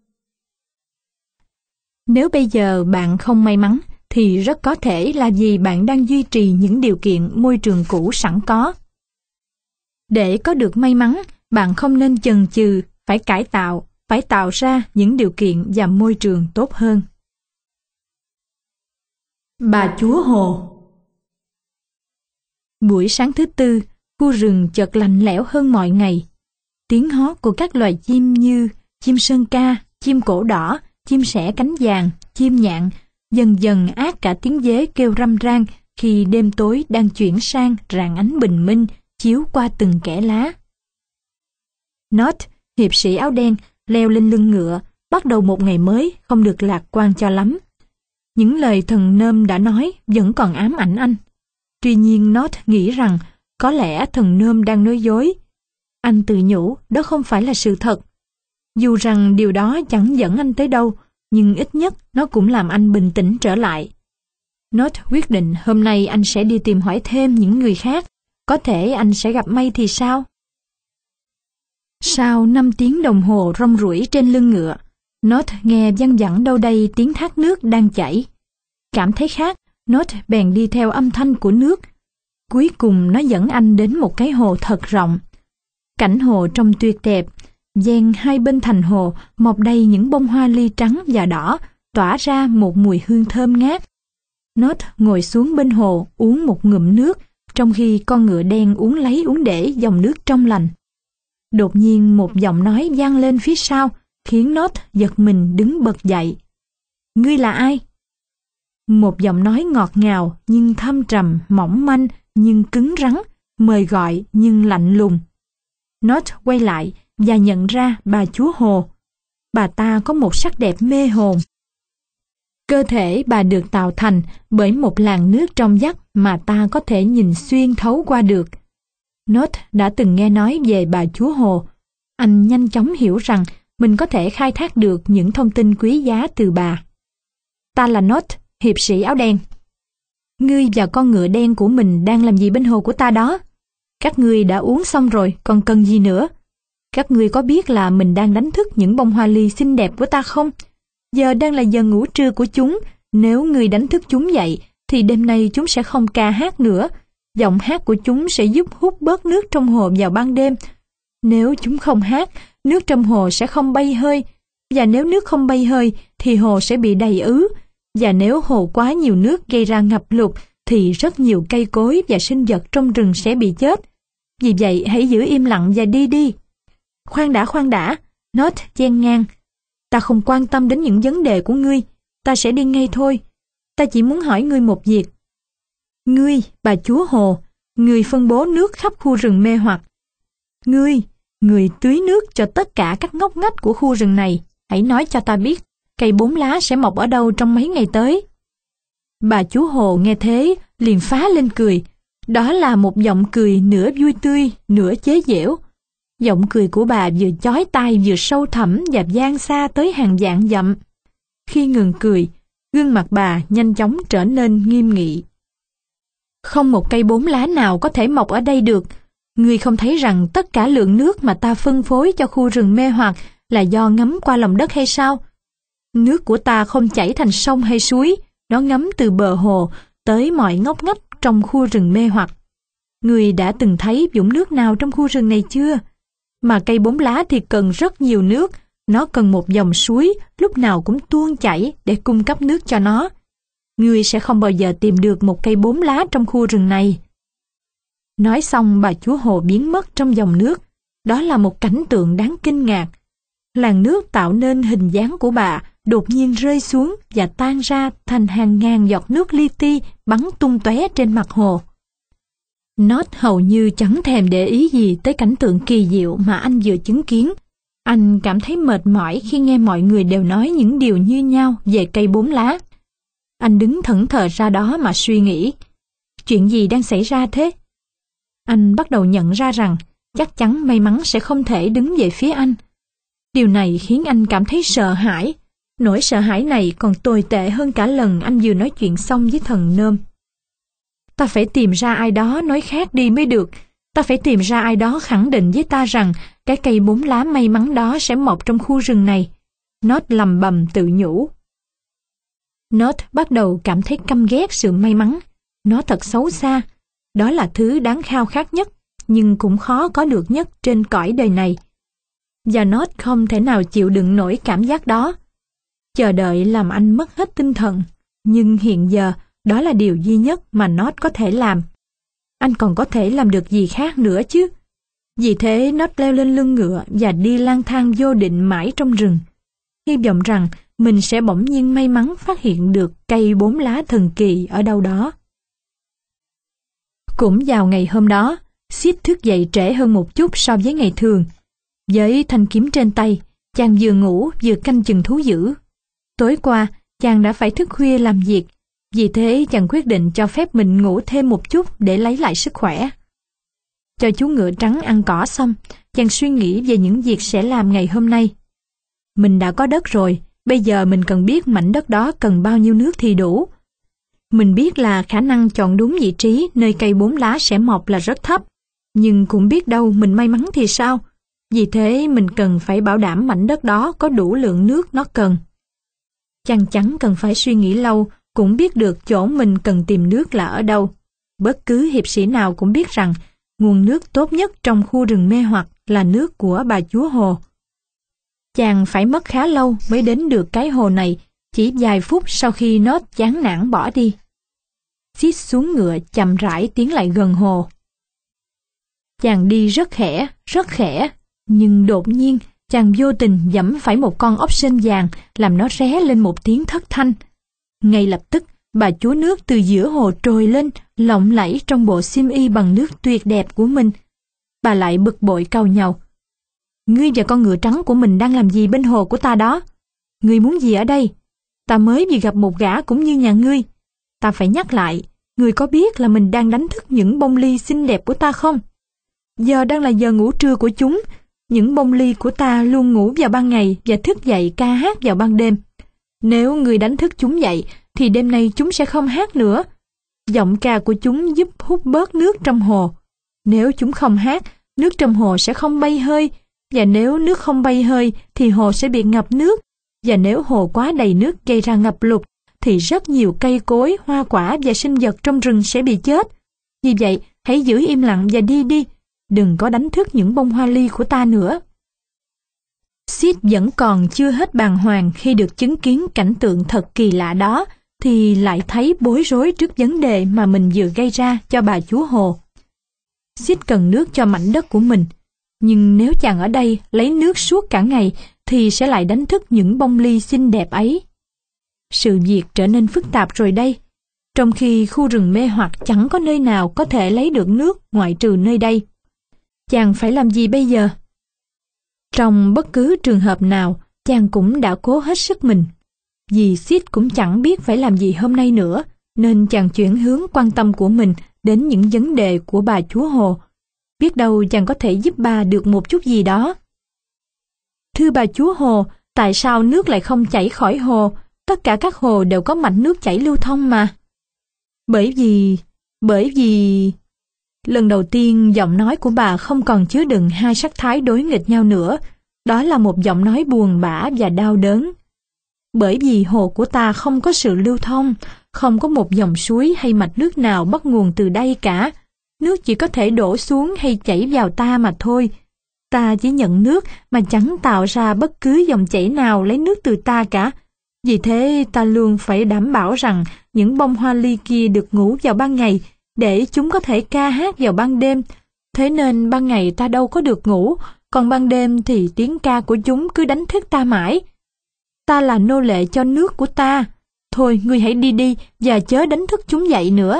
S1: Nếu bây giờ bạn không may mắn, thì rất có thể là vì bạn đang duy trì những điều kiện môi trường cũ sẵn có. Để có được may mắn, bạn không nên chần chừ, phải cải tạo, phải tạo ra những điều kiện và môi trường tốt hơn. Bà chúa Hồ. Buổi sáng thứ tư, khu rừng chợt lạnh lẽo hơn mọi ngày. Tiếng hót của các loài chim như chim sơn ca, chim cổ đỏ, chim sẻ cánh vàng, chim nhạn dần dần át cả tiếng dế kêu râm ran khi đêm tối đang chuyển sang rạng ánh bình minh chiếu qua từng kẽ lá. Not, hiệp sĩ áo đen, leo lên lưng ngựa, bắt đầu một ngày mới không được lạc quan cho lắm. Những lời thần Nôm đã nói vẫn còn ám ảnh anh. Tuy nhiên Not nghĩ rằng có lẽ thần Nôm đang nói dối. Anh tự nhủ đó không phải là sự thật. Dù rằng điều đó chẳng dẫn anh tới đâu, nhưng ít nhất nó cũng làm anh bình tĩnh trở lại. Nốt quyết định hôm nay anh sẽ đi tìm hỏi thêm những người khác. Có thể anh sẽ gặp may thì sao? Sau năm tiếng đồng hồ rong ruổi trên lưng ngựa, Nốt nghe văng vẳng đâu đây tiếng thác nước đang chảy. Cảm thấy khát, Nốt bèn đi theo âm thanh của nước. Cuối cùng nó dẫn anh đến một cái hồ thật rộng. Cảnh hồ trông tuyệt đẹp, ven hai bên thành hồ mọc đầy những bông hoa ly trắng và đỏ, tỏa ra một mùi hương thơm ngát. Nốt ngồi xuống bên hồ uống một ngụm nước, trong khi con ngựa đen uống lấy uống để dòng nước trong lành. Đột nhiên một giọng nói vang lên phía sau, khiến Nốt giật mình đứng bật dậy. Ngươi là ai? Một giọng nói ngọt ngào nhưng thâm trầm, mỏng manh nhưng cứng rắn, mời gọi nhưng lạnh lùng. Nốt quay lại và nhận ra bà chúa hồ. Bà ta có một sắc đẹp mê hồn. Cơ thể bà được tạo thành bởi một làn nước trong vắt mà ta có thể nhìn xuyên thấu qua được. Nốt đã từng nghe nói về bà chúa hồ. Anh nhanh chóng hiểu rằng mình có thể khai thác được những thông tin quý giá từ bà. Ta là Nốt, hiệp sĩ áo đen. Ngươi và con ngựa đen của mình đang làm gì bên hồ của ta đó? Các ngươi đã uống xong rồi, còn cần gì nữa? Các ngươi có biết là mình đang đánh thức những bông hoa ly xinh đẹp của ta không? Giờ đang là giờ ngủ trưa của chúng. Nếu ngươi đánh thức chúng dậy, thì đêm nay chúng sẽ không ca hát nữa. Giọng hát của chúng sẽ giúp hút bớt nước trong hồ vào ban đêm. Nếu chúng không hát, nước trong hồ sẽ không bay hơi. Và nếu nước không bay hơi, thì hồ sẽ bị đầy ứ. Và nếu hồ quá nhiều nước gây ra ngập lụt, thì rất nhiều cây cối và sinh vật trong rừng sẽ bị chết. Vì vậy hãy giữ im lặng và đi đi. Khoan đã khoan đã, Nốt chen ngang. Ta không quan tâm đến những vấn đề của ngươi, ta sẽ đi ngay thôi. Ta chỉ muốn hỏi ngươi một việc. Ngươi, bà chúa hồ, ngươi phân bố nước khắp khu rừng mê hoặc. Ngươi, ngươi tưới nước cho tất cả các ngóc ngách của khu rừng này. Hãy nói cho ta biết, cây bốn lá sẽ mọc ở đâu trong mấy ngày tới. Bà chúa hồ nghe thế, liền phá lên cười. Đó là một giọng cười nửa vui tươi, nửa chế giễu. Giọng cười của bà vừa chói tai vừa sâu thẳm và vang xa tới hàng vạn dặm. Khi ngừng cười, gương mặt bà nhanh chóng trở nên nghiêm nghị. Không một cây bốn lá nào có thể mọc ở đây được. Ngươi không thấy rằng tất cả lượng nước mà ta phân phối cho khu rừng mê hoặc là do ngấm qua lòng đất hay sao? Nước của ta không chảy thành sông hay suối, nó ngấm từ bờ hồ tới mọi ngóc ngách trong khu rừng mê hoặc. Ngươi đã từng thấy vũng nước nào trong khu rừng này chưa? Mà cây bốn lá thì cần rất nhiều nước, nó cần một dòng suối lúc nào cũng tuôn chảy để cung cấp nước cho nó. Ngươi sẽ không bao giờ tìm được một cây bốn lá trong khu rừng này. Nói xong bà chúa hồ biến mất trong dòng nước. Đó là một cảnh tượng đáng kinh ngạc. Làn nước tạo nên hình dáng của bà đột nhiên rơi xuống và tan ra thành hàng ngàn giọt nước li ti bắn tung tóe trên mặt hồ. Nốt hầu như chẳng thèm để ý gì tới cảnh tượng kỳ diệu mà anh vừa chứng kiến. Anh cảm thấy mệt mỏi khi nghe mọi người đều nói những điều như nhau về cây bốn lá. Anh đứng thẫn thờ ra đó mà suy nghĩ. Chuyện gì đang xảy ra thế? Anh bắt đầu nhận ra rằng chắc chắn may mắn sẽ không thể đứng về phía anh. Điều này khiến anh cảm thấy sợ hãi. Nỗi sợ hãi này còn tồi tệ hơn cả lần anh vừa nói chuyện xong với thần Nôm. Ta phải tìm ra ai đó nói khác đi mới được. Ta phải tìm ra ai đó khẳng định với ta rằng cái cây bốn lá may mắn đó sẽ mọc trong khu rừng này. Nốt lầm bầm tự nhủ. Nốt bắt đầu cảm thấy căm ghét sự may mắn. Nó thật xấu xa. Đó là thứ đáng khao khát nhất, nhưng cũng khó có được nhất trên cõi đời này. Và Nốt không thể nào chịu đựng nổi cảm giác đó. Chờ đợi làm anh mất hết tinh thần. Nhưng hiện giờ, đó là điều duy nhất mà Nốt có thể làm. Anh còn có thể làm được gì khác nữa chứ? Vì thế Nốt leo lên lưng ngựa và đi lang thang vô định mãi trong rừng. Hy vọng rằng mình sẽ bỗng nhiên may mắn phát hiện được cây bốn lá thần kỳ ở đâu đó. Cũng vào ngày hôm đó, Sid thức dậy trễ hơn một chút so với ngày thường. Với thanh kiếm trên tay, chàng vừa ngủ vừa canh chừng thú dữ. Tối qua, chàng đã phải thức khuya làm việc, vì thế chàng quyết định cho phép mình ngủ thêm một chút để lấy lại sức khỏe. Cho chú ngựa trắng ăn cỏ xong, chàng suy nghĩ về những việc sẽ làm ngày hôm nay. Mình đã có đất rồi, bây giờ mình cần biết mảnh đất đó cần bao nhiêu nước thì đủ. Mình biết là khả năng chọn đúng vị trí nơi cây bốn lá sẽ mọc là rất thấp, nhưng cũng biết đâu mình may mắn thì sao. Vì thế mình cần phải bảo đảm mảnh đất đó có đủ lượng nước nó cần. Chàng chẳng cần phải suy nghĩ lâu, cũng biết được chỗ mình cần tìm nước là ở đâu. Bất cứ hiệp sĩ nào cũng biết rằng nguồn nước tốt nhất trong khu rừng mê hoặc là nước của bà chúa hồ. Chàng phải mất khá lâu mới đến được cái hồ này, chỉ vài phút sau khi nó chán nản bỏ đi. Sid xuống ngựa chậm rãi tiến lại gần hồ. Chàng đi rất khẽ, rất khẽ, nhưng đột nhiên chàng vô tình giẫm phải một con ốc sên vàng, làm nó ré lên một tiếng thất thanh. Ngay lập tức, bà chúa nước từ giữa hồ trồi lên, lộng lẫy trong bộ xiêm y bằng nước tuyệt đẹp của mình. Bà lại bực bội cau nhàu. Ngươi và con ngựa trắng của mình đang làm gì bên hồ của ta đó? Ngươi muốn gì ở đây? Ta mới vừa gặp một gã cũng như nhà ngươi. Ta phải nhắc lại, ngươi có biết là mình đang đánh thức những bông ly xinh đẹp của ta không? Giờ đang là giờ ngủ trưa của chúng. Những bông ly của ta luôn ngủ vào ban ngày và thức dậy ca hát vào ban đêm. Nếu ngươi đánh thức chúng dậy, thì đêm nay chúng sẽ không hát nữa. Giọng ca của chúng giúp hút bớt nước trong hồ. Nếu chúng không hát, nước trong hồ sẽ không bay hơi. Và nếu nước không bay hơi, thì hồ sẽ bị ngập nước. Và nếu hồ quá đầy nước gây ra ngập lụt, thì rất nhiều cây cối, hoa quả và sinh vật trong rừng sẽ bị chết. Vì vậy, hãy giữ im lặng và đi đi. Đừng có đánh thức những bông hoa ly của ta nữa. Sid vẫn còn chưa hết bàng hoàng khi được chứng kiến cảnh tượng thật kỳ lạ đó, thì lại thấy bối rối trước vấn đề mà mình vừa gây ra cho bà chúa hồ. Sid cần nước cho mảnh đất của mình, nhưng nếu chàng ở đây lấy nước suốt cả ngày thì sẽ lại đánh thức những bông ly xinh đẹp ấy. Sự việc trở nên phức tạp rồi đây, trong khi khu rừng mê hoặc chẳng có nơi nào có thể lấy được nước ngoại trừ nơi đây. Chàng phải làm gì bây giờ? Trong bất cứ trường hợp nào, chàng cũng đã cố hết sức mình. Vì Sid cũng chẳng biết phải làm gì hôm nay nữa, nên chàng chuyển hướng quan tâm của mình đến những vấn đề của bà chúa hồ. Biết đâu chàng có thể giúp bà được một chút gì đó. Thưa bà chúa hồ, tại sao nước lại không chảy khỏi hồ? Tất cả các hồ đều có mạch nước chảy lưu thông mà. Bởi vì... bởi vì... Lần đầu tiên giọng nói của bà không còn chứa đựng hai sắc thái đối nghịch nhau nữa. Đó là một giọng nói buồn bã và đau đớn. Bởi vì hồ của ta không có sự lưu thông, không có một dòng suối hay mạch nước nào bắt nguồn từ đây cả. Nước chỉ có thể đổ xuống hay chảy vào ta mà thôi. Ta chỉ nhận nước mà chẳng tạo ra bất cứ dòng chảy nào lấy nước từ ta cả. Vì thế ta luôn phải đảm bảo rằng những bông hoa ly kia được ngủ vào ban ngày, để chúng có thể ca hát vào ban đêm. Thế nên ban ngày ta đâu có được ngủ, còn ban đêm thì tiếng ca của chúng cứ đánh thức ta mãi. Ta là nô lệ cho nước của ta. Thôi, ngươi hãy đi đi và chớ đánh thức chúng dậy nữa.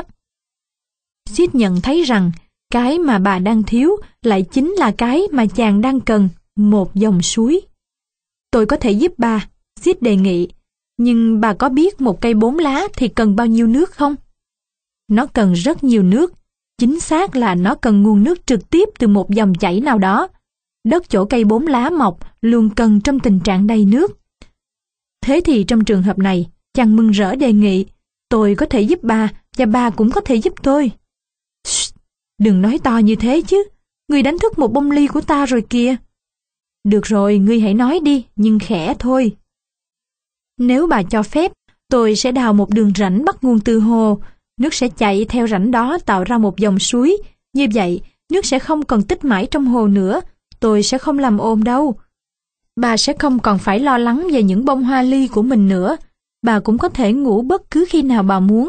S1: Sid nhận thấy rằng cái mà bà đang thiếu lại chính là cái mà chàng đang cần, một dòng suối. Tôi có thể giúp bà, Sid đề nghị, nhưng bà có biết một cây bốn lá thì cần bao nhiêu nước không? Nó cần rất nhiều nước, chính xác là nó cần nguồn nước trực tiếp từ một dòng chảy nào đó. Đất chỗ cây bốn lá mọc luôn cần trong tình trạng đầy nước. Thế thì trong trường hợp này, chàng mừng rỡ đề nghị, tôi có thể giúp bà và bà cũng có thể giúp tôi. Shh, đừng nói to như thế chứ, ngươi đánh thức một bông ly của ta rồi kìa. Được rồi, ngươi hãy nói đi, nhưng khẽ thôi. Nếu bà cho phép, tôi sẽ đào một đường rãnh bắt nguồn từ hồ. Nước sẽ chạy theo rãnh đó tạo ra một dòng suối. Như vậy, nước sẽ không còn tích mãi trong hồ nữa. Tôi sẽ không làm ồn đâu. Bà sẽ không còn phải lo lắng về những bông hoa ly của mình nữa. Bà cũng có thể ngủ bất cứ khi nào bà muốn.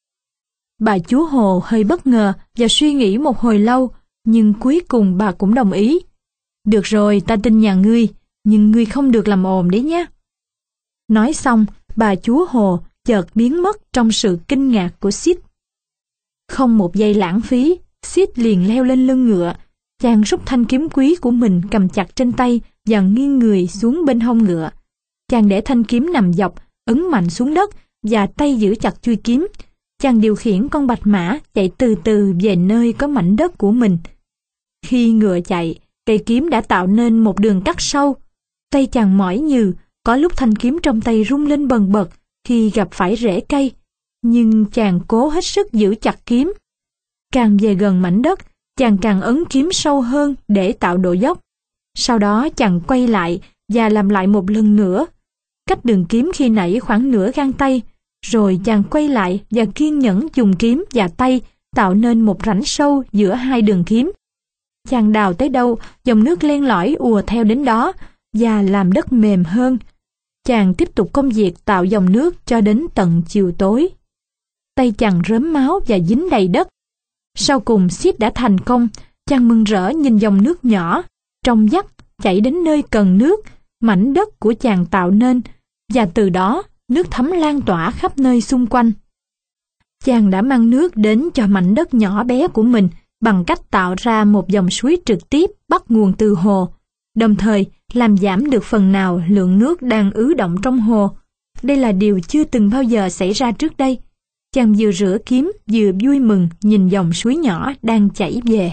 S1: Bà chúa hồ hơi bất ngờ và suy nghĩ một hồi lâu, nhưng cuối cùng bà cũng đồng ý. Được rồi, ta tin nhà ngươi, nhưng ngươi không được làm ồn đấy nhé. Nói xong, bà chúa hồ chợt biến mất trong sự kinh ngạc của Sid. Không một giây lãng phí, Sid liền leo lên lưng ngựa. Chàng rút thanh kiếm quý của mình cầm chặt trên tay và nghiêng người xuống bên hông ngựa. Chàng để thanh kiếm nằm dọc, ấn mạnh xuống đất và tay giữ chặt chuôi kiếm. Chàng điều khiển con bạch mã chạy từ từ về nơi có mảnh đất của mình. Khi ngựa chạy, cây kiếm đã tạo nên một đường cắt sâu. Tay chàng mỏi nhừ, có lúc thanh kiếm trong tay rung lên bần bật khi gặp phải rễ cây, nhưng chàng cố hết sức giữ chặt kiếm. Càng về gần mảnh đất, chàng càng ấn kiếm sâu hơn để tạo độ dốc. Sau đó chàng quay lại và làm lại một lần nữa. Cách đường kiếm khi nãy khoảng nửa gang tay, rồi chàng quay lại và kiên nhẫn dùng kiếm và tay tạo nên một rãnh sâu giữa hai đường kiếm. Chàng đào tới đâu, dòng nước len lỏi ùa theo đến đó và làm đất mềm hơn. Chàng tiếp tục công việc tạo dòng nước cho đến tận chiều tối. Tay chàng rớm máu và dính đầy đất. Sau cùng Sid đã thành công. Chàng mừng rỡ nhìn dòng nước nhỏ, trong vắt chảy đến nơi cần nước, mảnh đất của chàng tạo nên, và từ đó nước thấm lan tỏa khắp nơi xung quanh. Chàng đã mang nước đến cho mảnh đất nhỏ bé của mình bằng cách tạo ra một dòng suối trực tiếp bắt nguồn từ hồ, đồng thời làm giảm được phần nào lượng nước đang ứ động trong hồ. Đây là điều chưa từng bao giờ xảy ra trước đây. Chàng vừa rửa kiếm vừa vui mừng nhìn dòng suối nhỏ đang chảy về.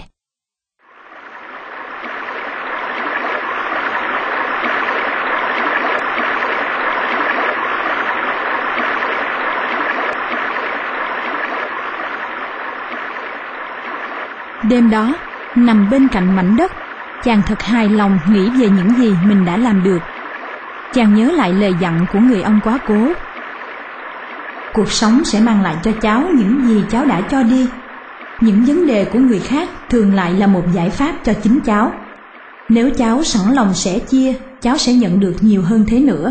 S1: Đêm đó, nằm bên cạnh mảnh đất, chàng thật hài lòng nghĩ về những gì mình đã làm được. Chàng nhớ lại lời dặn của người ông quá cố. Cuộc sống sẽ mang lại cho cháu những gì cháu đã cho đi. Những vấn đề của người khác thường lại là một giải pháp cho chính cháu. Nếu cháu sẵn lòng sẻ chia, cháu sẽ nhận được nhiều hơn thế nữa.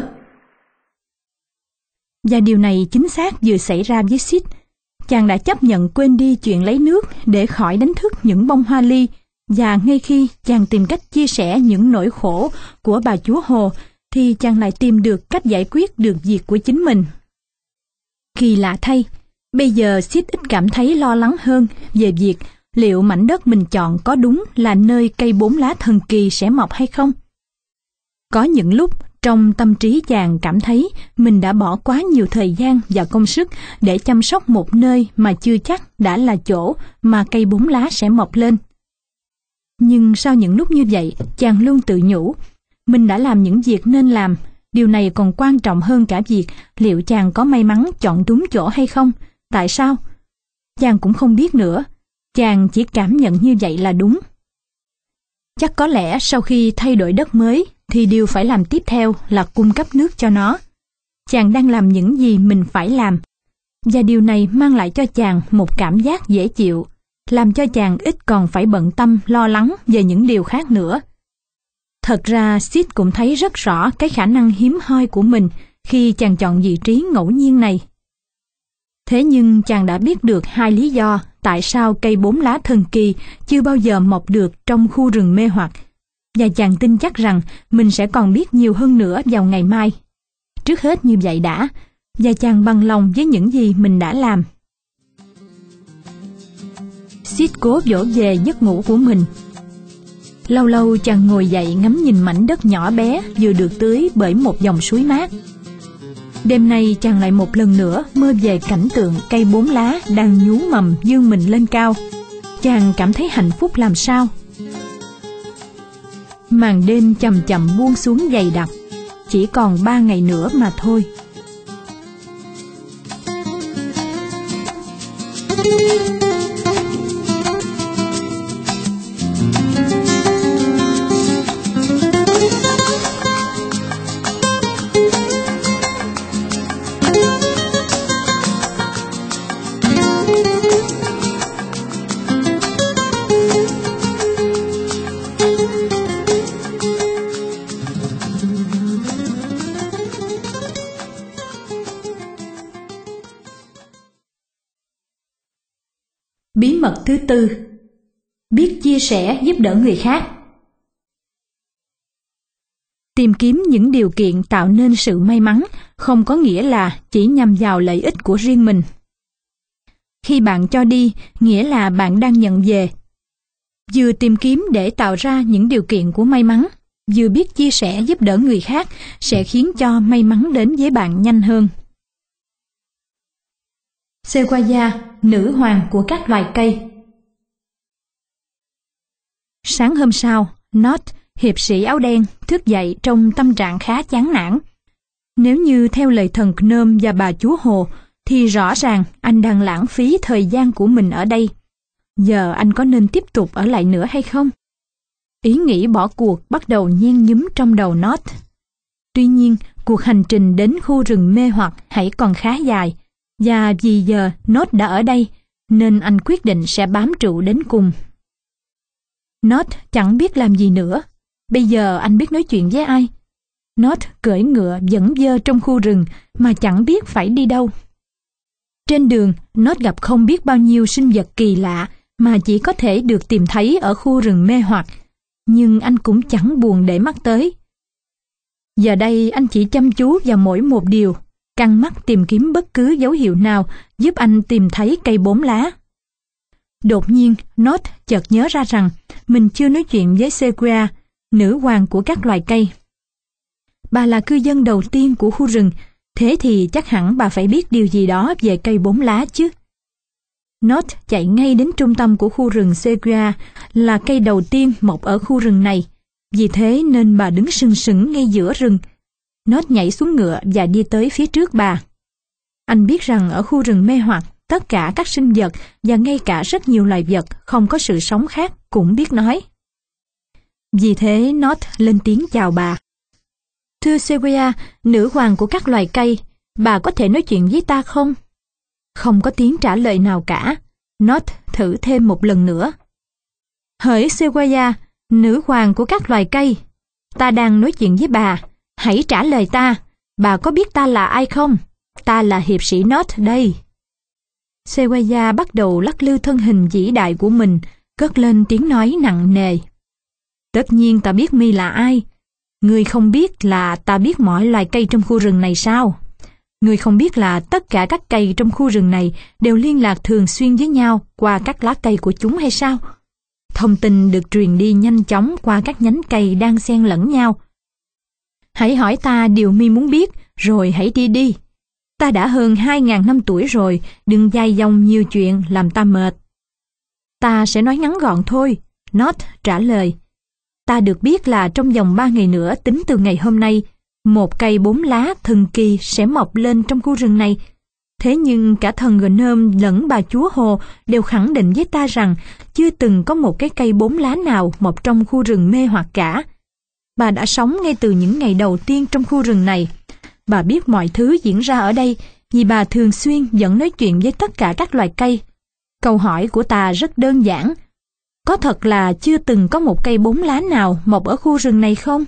S1: Và điều này chính xác vừa xảy ra với Sid. Chàng đã chấp nhận quên đi chuyện lấy nước để khỏi đánh thức những bông hoa ly, và ngay khi chàng tìm cách chia sẻ những nỗi khổ của bà chúa Hồ, thì chàng lại tìm được cách giải quyết được việc của chính mình. Kỳ lạ thay, bây giờ Sid ít cảm thấy lo lắng hơn về việc liệu mảnh đất mình chọn có đúng là nơi cây bốn lá thần kỳ sẽ mọc hay không. Có những lúc trong tâm trí chàng cảm thấy mình đã bỏ quá nhiều thời gian và công sức để chăm sóc một nơi mà chưa chắc đã là chỗ mà cây bốn lá sẽ mọc lên. Nhưng sau những lúc như vậy, chàng luôn tự nhủ, mình đã làm những việc nên làm. Điều này còn quan trọng hơn cả việc liệu chàng có may mắn chọn đúng chỗ hay không. Tại sao? Chàng cũng không biết nữa. Chàng chỉ cảm nhận như vậy là đúng. Chắc có lẽ sau khi thay đổi đất mới, thì điều phải làm tiếp theo là cung cấp nước cho nó. Chàng đang làm những gì mình phải làm, và điều này mang lại cho chàng một cảm giác dễ chịu, làm cho chàng ít còn phải bận tâm lo lắng về những điều khác nữa. Thật ra Sid cũng thấy rất rõ cái khả năng hiếm hoi của mình khi chàng chọn vị trí ngẫu nhiên này. Thế nhưng chàng đã biết được hai lý do tại sao cây bốn lá thần kỳ chưa bao giờ mọc được trong khu rừng mê hoặc, và chàng tin chắc rằng mình sẽ còn biết nhiều hơn nữa vào ngày mai. Trước hết như vậy đã, và chàng bằng lòng với những gì mình đã làm. Sid cố dỗ về giấc ngủ của mình. Lâu lâu chàng ngồi dậy ngắm nhìn mảnh đất nhỏ bé vừa được tưới bởi một dòng suối mát. Đêm nay chàng lại một lần nữa mơ về cảnh tượng cây bốn lá đang nhú mầm vươn mình lên cao. Chàng cảm thấy hạnh phúc làm sao. Màn đêm chậm chậm buông xuống dày đặc. Chỉ còn ba ngày nữa mà thôi. Bí mật thứ tư: biết chia sẻ giúp đỡ người khác. Tìm kiếm những điều kiện tạo nên sự may mắn không có nghĩa là chỉ nhằm vào lợi ích của riêng mình. Khi bạn cho đi, nghĩa là bạn đang nhận về. Vừa tìm kiếm để tạo ra những điều kiện của may mắn, vừa biết chia sẻ giúp đỡ người khác sẽ khiến cho may mắn đến với bạn nhanh hơn. Sequoia, nữ hoàng của các loài cây. Sáng hôm sau, Not, hiệp sĩ áo đen, thức dậy trong tâm trạng khá chán nản. Nếu như theo lời thần Gnome và bà chúa Hồ, thì rõ ràng anh đang lãng phí thời gian của mình ở đây. Giờ anh có nên tiếp tục ở lại nữa hay không? Ý nghĩ bỏ cuộc bắt đầu nhen nhúm trong đầu Not. Tuy nhiên, cuộc hành trình đến khu rừng mê hoặc hãy còn khá dài, và vì giờ Not đã ở đây, nên anh quyết định sẽ bám trụ đến cùng. Not chẳng biết làm gì nữa. Bây giờ anh biết nói chuyện với ai? Not cưỡi ngựa dẫn dơ trong khu rừng mà chẳng biết phải đi đâu. Trên đường, Not gặp không biết bao nhiêu sinh vật kỳ lạ mà chỉ có thể được tìm thấy ở khu rừng mê hoặc, nhưng anh cũng chẳng buồn để mắt tới. Giờ đây anh chỉ chăm chú vào mỗi một điều, căng mắt tìm kiếm bất cứ dấu hiệu nào giúp anh tìm thấy cây bốn lá. Đột nhiên, Not chợt nhớ ra rằng mình chưa nói chuyện với Sequoia, nữ hoàng của các loài cây. Bà là cư dân đầu tiên của khu rừng, thế thì chắc hẳn bà phải biết điều gì đó về cây bốn lá chứ. Not chạy ngay đến trung tâm của khu rừng Sequoia, là cây đầu tiên mọc ở khu rừng này. Vì thế nên bà đứng sừng sững ngay giữa rừng. Not nhảy xuống ngựa và đi tới phía trước bà. Anh biết rằng ở khu rừng mê hoặc, tất cả các sinh vật và ngay cả rất nhiều loài vật không có sự sống khác cũng biết nói. Vì thế Not lên tiếng chào bà. Thưa Sequoia, nữ hoàng của các loài cây, bà có thể nói chuyện với ta không? Không có tiếng trả lời nào cả. Not thử thêm một lần nữa. Hỡi Sequoia, nữ hoàng của các loài cây, ta đang nói chuyện với bà. Hãy trả lời ta. Bà có biết ta là ai không? Ta là hiệp sĩ Not đây. Sequoia bắt đầu lắc lư thân hình vĩ đại của mình, cất lên tiếng nói nặng nề. Tất nhiên ta biết mi là ai. Ngươi không biết là ta biết mọi loài cây trong khu rừng này sao? Ngươi không biết là tất cả các cây trong khu rừng này đều liên lạc thường xuyên với nhau qua các lá cây của chúng hay sao? Thông tin được truyền đi nhanh chóng qua các nhánh cây đang xen lẫn nhau. Hãy hỏi ta điều mi muốn biết, rồi hãy đi đi. Ta đã hơn hai ngàn năm tuổi rồi, đừng dài dòng nhiều chuyện làm ta mệt. Ta sẽ nói ngắn gọn thôi, Not trả lời. Ta được biết là trong vòng ba ngày nữa tính từ ngày hôm nay, một cây bốn lá thần kỳ sẽ mọc lên trong khu rừng này. Thế nhưng cả thần Gnome lẫn bà chúa Hồ đều khẳng định với ta rằng chưa từng có một cái cây bốn lá nào mọc trong khu rừng mê hoặc cả. Bà đã sống ngay từ những ngày đầu tiên trong khu rừng này. Bà biết mọi thứ diễn ra ở đây vì bà thường xuyên vẫn nói chuyện với tất cả các loài cây. Câu hỏi của ta rất đơn giản. Có thật là chưa từng có một cây bốn lá nào mọc ở khu rừng này không?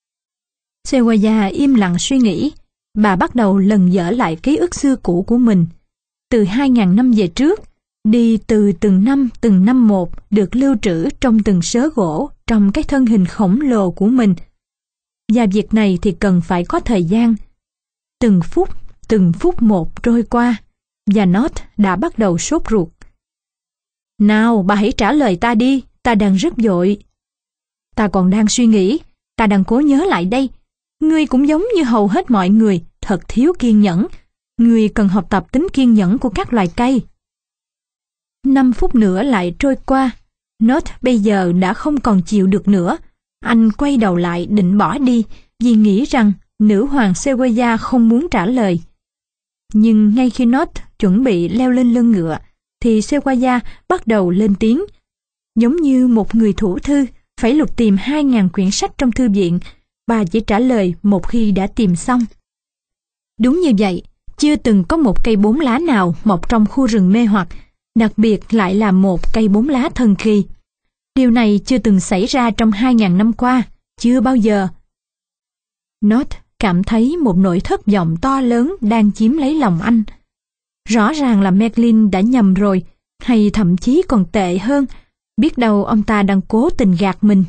S1: Sequoia im lặng suy nghĩ. Bà bắt đầu lần dở lại ký ức xưa cũ của mình. Từ hai ngàn năm về trước, đi từ từng năm từng năm một được lưu trữ trong từng sớ gỗ trong cái thân hình khổng lồ của mình. Và việc này thì cần phải có thời gian. Từng phút, từng phút một trôi qua, và Not đã bắt đầu sốt ruột. Nào, bà hãy trả lời ta đi, ta đang rất vội. Ta còn đang suy nghĩ, ta đang cố nhớ lại đây. Ngươi cũng giống như hầu hết mọi người, thật thiếu kiên nhẫn. Ngươi cần học tập tính kiên nhẫn của các loài cây. Năm phút nữa lại trôi qua. Not bây giờ đã không còn chịu được nữa. Anh quay đầu lại định bỏ đi vì nghĩ rằng nữ hoàng Sequoia không muốn trả lời. Nhưng ngay khi Not chuẩn bị leo lên lưng ngựa, thì Sequoia bắt đầu lên tiếng. Giống như một người thủ thư phải lục tìm hai ngàn quyển sách trong thư viện, bà chỉ trả lời một khi đã tìm xong. Đúng như vậy, chưa từng có một cây bốn lá nào mọc trong khu rừng mê hoặc, đặc biệt lại là một cây bốn lá thần kỳ. Điều này chưa từng xảy ra trong hai ngàn năm qua, chưa bao giờ. Not cảm thấy một nỗi thất vọng to lớn đang chiếm lấy lòng anh. Rõ ràng là Merlin đã nhầm rồi, hay thậm chí còn tệ hơn, biết đâu ông ta đang cố tình gạt mình.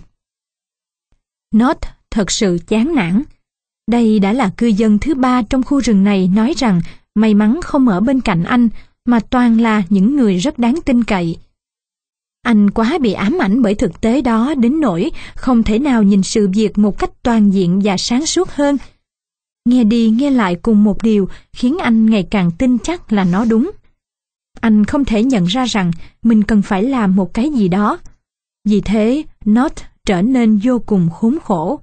S1: Not thật sự chán nản. Đây đã là cư dân thứ ba trong khu rừng này nói rằng may mắn không ở bên cạnh anh, mà toàn là những người rất đáng tin cậy. Anh quá bị ám ảnh bởi thực tế đó đến nỗi không thể nào nhìn sự việc một cách toàn diện và sáng suốt hơn. Nghe đi nghe lại cùng một điều khiến anh ngày càng tin chắc là nó đúng. Anh không thể nhận ra rằng mình cần phải làm một cái gì đó. Vì thế, Not trở nên vô cùng khốn khổ.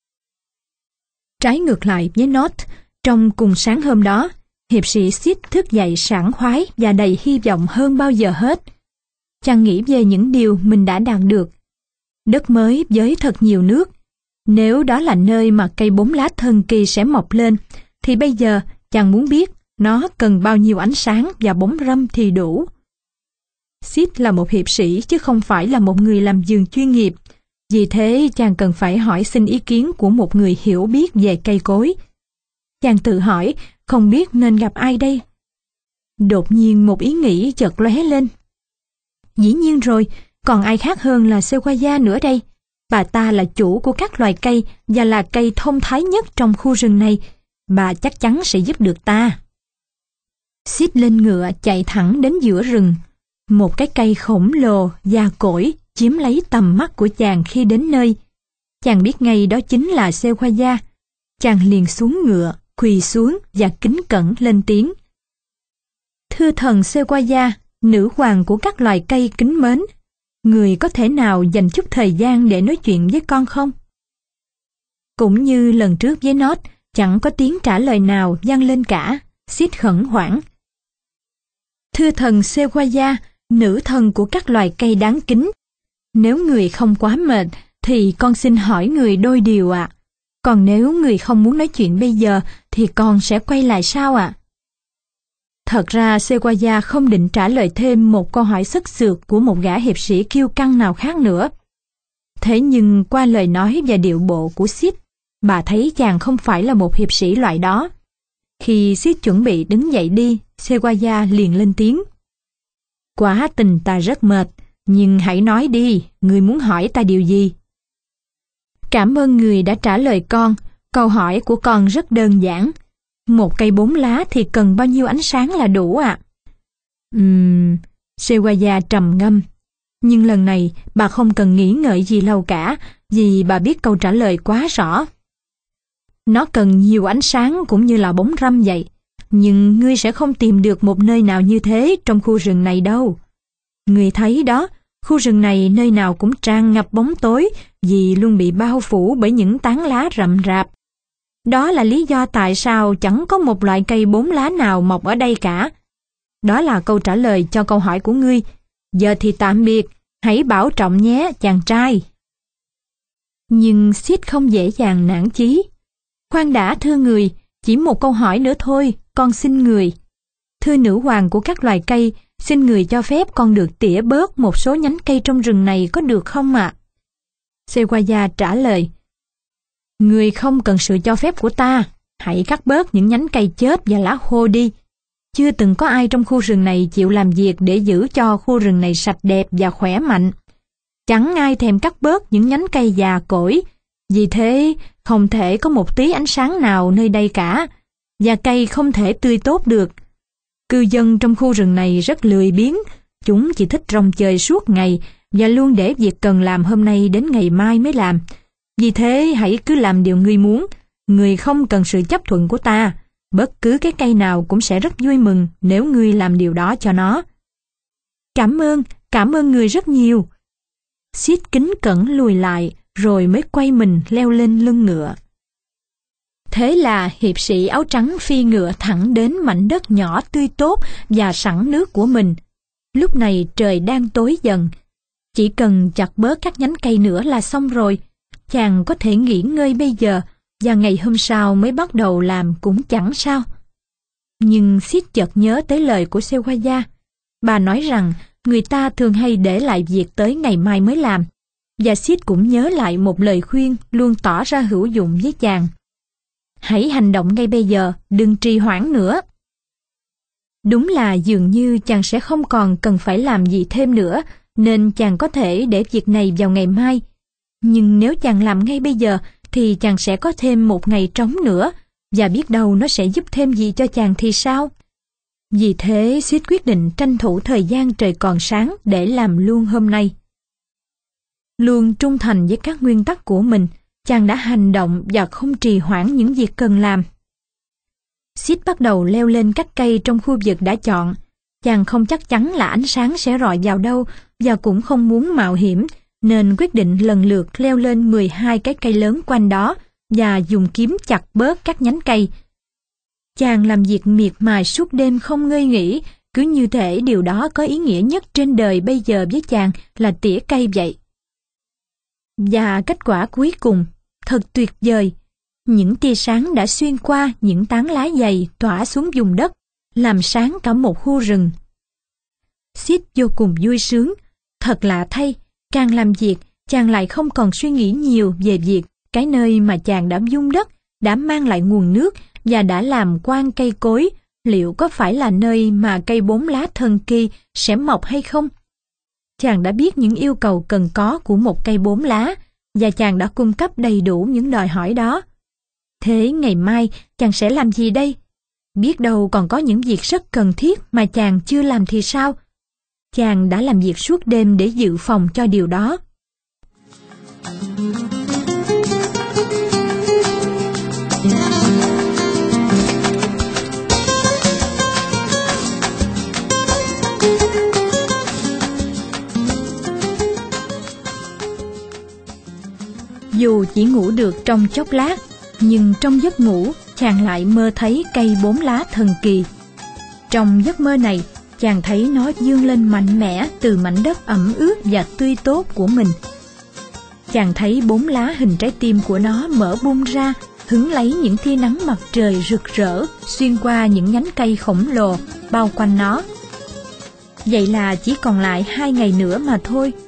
S1: Trái ngược lại với Not, trong cùng sáng hôm đó, hiệp sĩ Sid thức dậy sảng khoái và đầy hy vọng hơn bao giờ hết. Chàng nghĩ về những điều mình đã đạt được. Đất mới với thật nhiều nước. Nếu đó là nơi mà cây bốn lá thần kỳ sẽ mọc lên, thì bây giờ chàng muốn biết nó cần bao nhiêu ánh sáng và bóng râm thì đủ. Sid là một hiệp sĩ chứ không phải là một người làm vườn chuyên nghiệp. Vì thế chàng cần phải hỏi xin ý kiến của một người hiểu biết về cây cối. Chàng tự hỏi không biết nên gặp ai đây. Đột nhiên một ý nghĩ chợt lóe lên. Dĩ nhiên rồi, còn ai khác hơn là Sequoia nữa đây. Bà ta là chủ của các loài cây và là cây thông thái nhất trong khu rừng này. Bà chắc chắn sẽ giúp được ta. Sid lên ngựa chạy thẳng đến giữa rừng. Một cái cây khổng lồ, già cỗi, chiếm lấy tầm mắt của chàng khi đến nơi. Chàng biết ngay đó chính là Sequoia. Chàng liền xuống ngựa, quỳ xuống và kính cẩn lên tiếng. Thưa thần Sequoia, nữ hoàng của các loài cây kính mến, người có thể nào dành chút thời gian để nói chuyện với con không? Cũng như lần trước với Not, chẳng có tiếng trả lời nào vang lên cả. Sid khẩn hoảng. Thưa thần Sequoia, nữ thần của các loài cây đáng kính, nếu người không quá mệt, thì con xin hỏi người đôi điều ạ. À. Còn nếu người không muốn nói chuyện bây giờ, thì con sẽ quay lại sao ạ? À? Thật ra Sequoia không định trả lời thêm một câu hỏi sức sượt của một gã hiệp sĩ kiêu căng nào khác nữa. Thế nhưng qua lời nói và điệu bộ của Sid, bà thấy chàng không phải là một hiệp sĩ loại đó. Khi Sid chuẩn bị đứng dậy đi, Sequoia liền lên tiếng. Quả tình ta rất mệt, nhưng hãy nói đi, người muốn hỏi ta điều gì? Cảm ơn người đã trả lời con, câu hỏi của con rất đơn giản. Một cây bốn lá thì cần bao nhiêu ánh sáng là đủ ạ? À? Ừm, Sequoia trầm ngâm. Nhưng lần này bà không cần nghĩ ngợi gì lâu cả, vì bà biết câu trả lời quá rõ. Nó cần nhiều ánh sáng cũng như là bóng râm vậy. Nhưng ngươi sẽ không tìm được một nơi nào như thế trong khu rừng này đâu. Ngươi thấy đó, khu rừng này nơi nào cũng tràn ngập bóng tối vì luôn bị bao phủ bởi những tán lá rậm rạp. Đó là lý do tại sao chẳng có một loại cây bốn lá nào mọc ở đây cả. Đó là câu trả lời cho câu hỏi của ngươi. Giờ thì tạm biệt, hãy bảo trọng nhé, chàng trai. Nhưng Sid không dễ dàng nản chí. Khoan đã thưa người, chỉ một câu hỏi nữa thôi, con xin người. Thưa nữ hoàng của các loài cây, xin người cho phép con được tỉa bớt một số nhánh cây trong rừng này có được không ạ? À? Sequoia trả lời. Người không cần sự cho phép của ta, hãy cắt bớt những nhánh cây chết và lá khô đi. Chưa từng có ai trong khu rừng này chịu làm việc để giữ cho khu rừng này sạch đẹp và khỏe mạnh. Chẳng ai thèm cắt bớt những nhánh cây già cỗi, vì thế không thể có một tí ánh sáng nào nơi đây cả, và cây không thể tươi tốt được. Cư dân trong khu rừng này rất lười biếng, chúng chỉ thích rong chơi suốt ngày và luôn để việc cần làm hôm nay đến ngày mai mới làm. Vì thế hãy cứ làm điều ngươi muốn, ngươi không cần sự chấp thuận của ta. Bất cứ cái cây nào cũng sẽ rất vui mừng nếu ngươi làm điều đó cho nó. Cảm ơn, cảm ơn người rất nhiều. Sid kính cẩn lùi lại rồi mới quay mình leo lên lưng ngựa. Thế là hiệp sĩ áo trắng phi ngựa thẳng đến mảnh đất nhỏ tươi tốt và sẵn nước của mình. Lúc này trời đang tối dần. Chỉ cần chặt bớt các nhánh cây nữa là xong rồi. Chàng có thể nghỉ ngơi bây giờ và ngày hôm sau mới bắt đầu làm cũng chẳng sao. Nhưng Sid chợt nhớ tới lời của Sequoia. Bà nói rằng người ta thường hay để lại việc tới ngày mai mới làm. Và Sid cũng nhớ lại một lời khuyên luôn tỏ ra hữu dụng với chàng. Hãy hành động ngay bây giờ, đừng trì hoãn nữa. Đúng là dường như chàng sẽ không còn cần phải làm gì thêm nữa, nên chàng có thể để việc này vào ngày mai. Nhưng nếu chàng làm ngay bây giờ, thì chàng sẽ có thêm một ngày trống nữa, và biết đâu nó sẽ giúp thêm gì cho chàng thì sao? Vì thế, Sid quyết định tranh thủ thời gian trời còn sáng để làm luôn hôm nay. Luôn trung thành với các nguyên tắc của mình, chàng đã hành động và không trì hoãn những việc cần làm. Sid bắt đầu leo lên các cây trong khu vực đã chọn. Chàng không chắc chắn là ánh sáng sẽ rọi vào đâu và cũng không muốn mạo hiểm, nên quyết định lần lượt leo lên mười hai cái cây lớn quanh đó và dùng kiếm chặt bớt các nhánh cây. Chàng làm việc miệt mài suốt đêm không ngơi nghỉ, cứ như thể điều đó có ý nghĩa nhất trên đời bây giờ với chàng là tỉa cây vậy. Và kết quả cuối cùng, thật tuyệt vời. Những tia sáng đã xuyên qua những tán lá dày tỏa xuống vùng đất, làm sáng cả một khu rừng. Sid vô cùng vui sướng. Thật lạ thay, càng làm việc, chàng lại không còn suy nghĩ nhiều về việc cái nơi mà chàng đã vun đất, đã mang lại nguồn nước và đã làm quan cây cối, liệu có phải là nơi mà cây bốn lá thần kỳ sẽ mọc hay không? Chàng đã biết những yêu cầu cần có của một cây bốn lá, và chàng đã cung cấp đầy đủ những đòi hỏi đó. Thế ngày mai chàng sẽ làm gì đây? Biết đâu còn có những việc rất cần thiết mà chàng chưa làm thì sao? Chàng đã làm việc suốt đêm để dự phòng cho điều đó. Dù chỉ ngủ được trong chốc lát, nhưng trong giấc ngủ, chàng lại mơ thấy cây bốn lá thần kỳ. Trong giấc mơ này, chàng thấy nó vươn lên mạnh mẽ từ mảnh đất ẩm ướt và tươi tốt của mình. Chàng thấy bốn lá hình trái tim của nó mở bung ra, hứng lấy những tia nắng mặt trời rực rỡ xuyên qua những nhánh cây khổng lồ bao quanh nó. Vậy là chỉ còn lại hai ngày nữa mà thôi.